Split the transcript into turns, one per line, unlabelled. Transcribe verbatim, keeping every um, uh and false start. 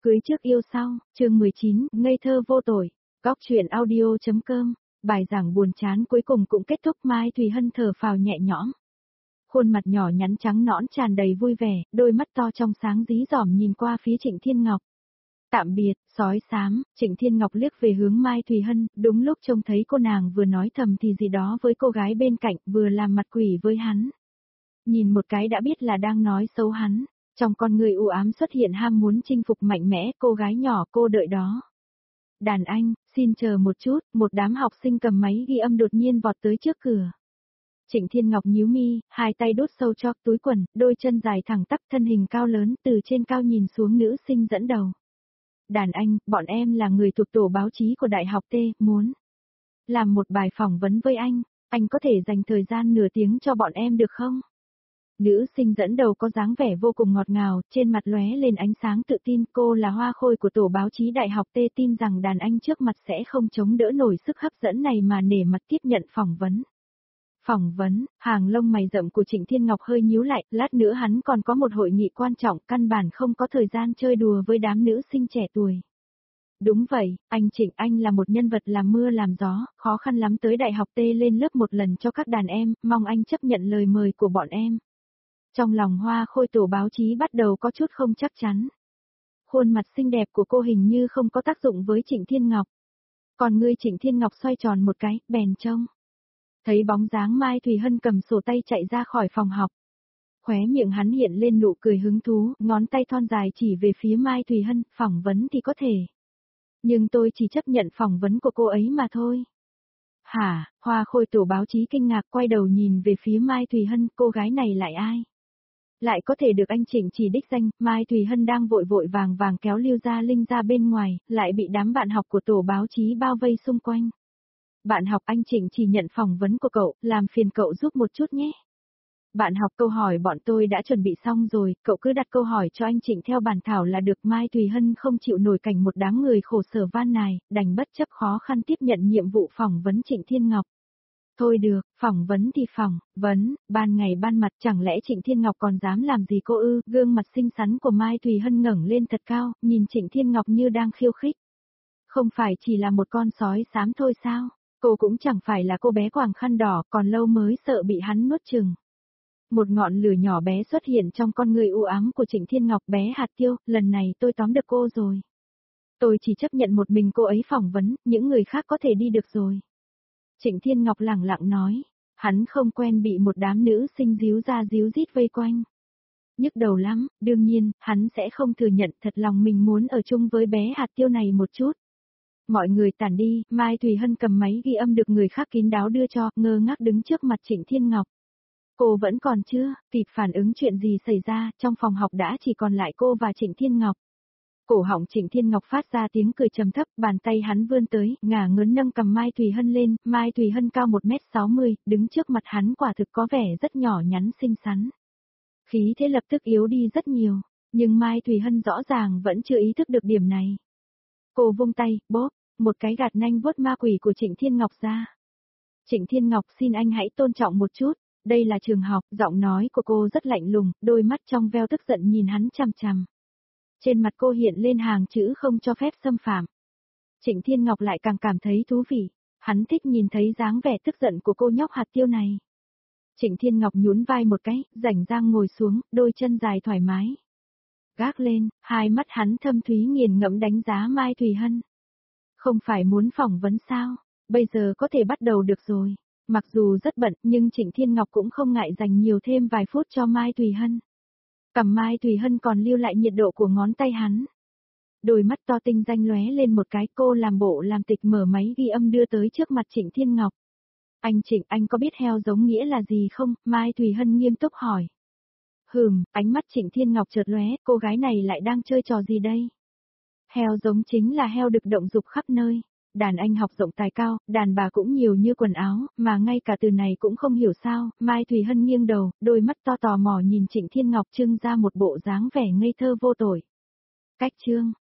Cưới trước yêu sau, chương mười chín, ngây thơ vô tội. Góc truyện audio.com, bài giảng buồn chán cuối cùng cũng kết thúc. Mai Thùy Hân thở phào nhẹ nhõm. Khuôn mặt nhỏ nhắn trắng nõn tràn đầy vui vẻ, đôi mắt to trong sáng dí dỏm nhìn qua phía Trịnh Thiên Ngọc. Tạm biệt, sói xám. Trịnh Thiên Ngọc liếc về hướng Mai Thùy Hân, đúng lúc trông thấy cô nàng vừa nói thầm thì gì đó với cô gái bên cạnh, vừa làm mặt quỷ với hắn. Nhìn một cái đã biết là đang nói xấu hắn. Trong con người u ám xuất hiện ham muốn chinh phục mạnh mẽ. Cô gái nhỏ, cô đợi đó. Đàn anh, xin chờ một chút. Một đám học sinh cầm máy ghi âm đột nhiên vọt tới trước cửa. Trịnh Thiên Ngọc nhíu mi, hai tay đút sâu cho túi quần, đôi chân dài thẳng tắp, thân hình cao lớn, từ trên cao nhìn xuống nữ sinh dẫn đầu. Đàn anh, bọn em là người thuộc tổ báo chí của Đại học T, muốn làm một bài phỏng vấn với anh. Anh có thể dành thời gian nửa tiếng cho bọn em được không? Nữ sinh dẫn đầu có dáng vẻ vô cùng ngọt ngào, trên mặt lóe lên ánh sáng tự tin. Cô là hoa khôi của tổ báo chí Đại học T, tin rằng đàn anh trước mặt sẽ không chống đỡ nổi sức hấp dẫn này mà nể mặt tiếp nhận phỏng vấn. Phỏng vấn, hàng lông mày rậm của Trịnh Thiên Ngọc hơi nhíu lại, lát nữa hắn còn có một hội nghị quan trọng, căn bản không có thời gian chơi đùa với đám nữ sinh trẻ tuổi. Đúng vậy, anh Trịnh anh là một nhân vật làm mưa làm gió, khó khăn lắm tới Đại học T lên lớp một lần cho các đàn em, mong anh chấp nhận lời mời của bọn em. Trong lòng hoa khôi tổ báo chí bắt đầu có chút không chắc chắn. Khuôn mặt xinh đẹp của cô hình như không có tác dụng với Trịnh Thiên Ngọc. Còn ngươi Trịnh Thiên Ngọc xoay tròn một cái, bèn trông. Thấy bóng dáng Mai Thùy Hân cầm sổ tay chạy ra khỏi phòng học. Khóe miệng hắn hiện lên nụ cười hứng thú, ngón tay thon dài chỉ về phía Mai Thùy Hân, phỏng vấn thì có thể. Nhưng tôi chỉ chấp nhận phỏng vấn của cô ấy mà thôi. Hả, hoa khôi tổ báo chí kinh ngạc quay đầu nhìn về phía Mai Thùy Hân, cô gái này lại ai? Lại có thể được anh Trịnh chỉ đích danh. Mai Thùy Hân đang vội vội vàng vàng kéo Lưu Gia Linh ra bên ngoài, lại bị đám bạn học của tổ báo chí bao vây xung quanh. Bạn học anh Trịnh chỉ nhận phỏng vấn của cậu, làm phiền cậu giúp một chút nhé. Bạn học câu hỏi bọn tôi đã chuẩn bị xong rồi, cậu cứ đặt câu hỏi cho anh Trịnh theo bản thảo là được. Mai Thùy Hân không chịu nổi cảnh một đám người khổ sở van nài, đành bất chấp khó khăn tiếp nhận nhiệm vụ phỏng vấn Trịnh Thiên Ngọc. Thôi được, phỏng vấn thì phỏng vấn, ban ngày ban mặt chẳng lẽ Trịnh Thiên Ngọc còn dám làm gì cô ư? Gương mặt xinh xắn của Mai Thùy Hân ngẩng lên thật cao, nhìn Trịnh Thiên Ngọc như đang khiêu khích. Không phải chỉ là một con sói xám thôi sao? Cô cũng chẳng phải là cô bé quàng khăn đỏ, còn lâu mới sợ bị hắn nuốt chừng. Một ngọn lửa nhỏ bé xuất hiện trong con người u ám của Trịnh Thiên Ngọc. Bé hạt tiêu, lần này tôi tóm được cô rồi. Tôi chỉ chấp nhận một mình cô ấy phỏng vấn, những người khác có thể đi được rồi. Trịnh Thiên Ngọc lẳng lặng nói, hắn không quen bị một đám nữ sinh díu ra díu dít vây quanh. Nhức đầu lắm, đương nhiên, hắn sẽ không thừa nhận thật lòng mình muốn ở chung với bé hạt tiêu này một chút. Mọi người tản đi, Mai Thùy Hân cầm máy ghi âm được người khác kín đáo đưa cho, ngơ ngác đứng trước mặt Trịnh Thiên Ngọc. Cô vẫn còn chưa kịp phản ứng chuyện gì xảy ra, trong phòng học đã chỉ còn lại cô và Trịnh Thiên Ngọc. Cổ họng Trịnh Thiên Ngọc phát ra tiếng cười trầm thấp, bàn tay hắn vươn tới, ngả ngớn nâng cầm Mai Thùy Hân lên. Mai Thùy Hân cao một mét sáu mươi, đứng trước mặt hắn quả thực có vẻ rất nhỏ nhắn xinh xắn. Khí thế lập tức yếu đi rất nhiều, nhưng Mai Thùy Hân rõ ràng vẫn chưa ý thức được điểm này. Cô vung tay, bóp, một cái gạt nanh vuốt ma quỷ của Trịnh Thiên Ngọc ra. Trịnh Thiên Ngọc xin anh hãy tôn trọng một chút, đây là trường học. Giọng nói của cô rất lạnh lùng, đôi mắt trong veo tức giận nhìn hắn chằm chằm. Trên mặt cô hiện lên hàng chữ không cho phép xâm phạm. Trịnh Thiên Ngọc lại càng cảm thấy thú vị, hắn thích nhìn thấy dáng vẻ tức giận của cô nhóc hạt tiêu này. Trịnh Thiên Ngọc nhún vai một cái, rảnh rang ngồi xuống, đôi chân dài thoải mái. Gác lên, hai mắt hắn thâm thúy nghiền ngẫm đánh giá Mai Thùy Hân. Không phải muốn phỏng vấn sao, bây giờ có thể bắt đầu được rồi. Mặc dù rất bận, nhưng Trịnh Thiên Ngọc cũng không ngại dành nhiều thêm vài phút cho Mai Thùy Hân. Cầm Mai Thùy Hân còn lưu lại nhiệt độ của ngón tay hắn. Đôi mắt to tinh danh lóe lên một cái, cô làm bộ làm tịch mở máy ghi âm đưa tới trước mặt Trịnh Thiên Ngọc. Anh Trịnh, anh có biết heo giống nghĩa là gì không? Mai Thùy Hân nghiêm túc hỏi. Hừm, ánh mắt Trịnh Thiên Ngọc chợt lóe, cô gái này lại đang chơi trò gì đây? Heo giống chính là heo được động dục khắp nơi. Đàn anh học rộng tài cao, đàn bà cũng nhiều như quần áo, mà ngay cả từ này cũng không hiểu sao. Mai Thùy Hân nghiêng đầu, đôi mắt to tò mò nhìn Trịnh Thiên Ngọc trưng ra một bộ dáng vẻ ngây thơ vô tội. Cách chương.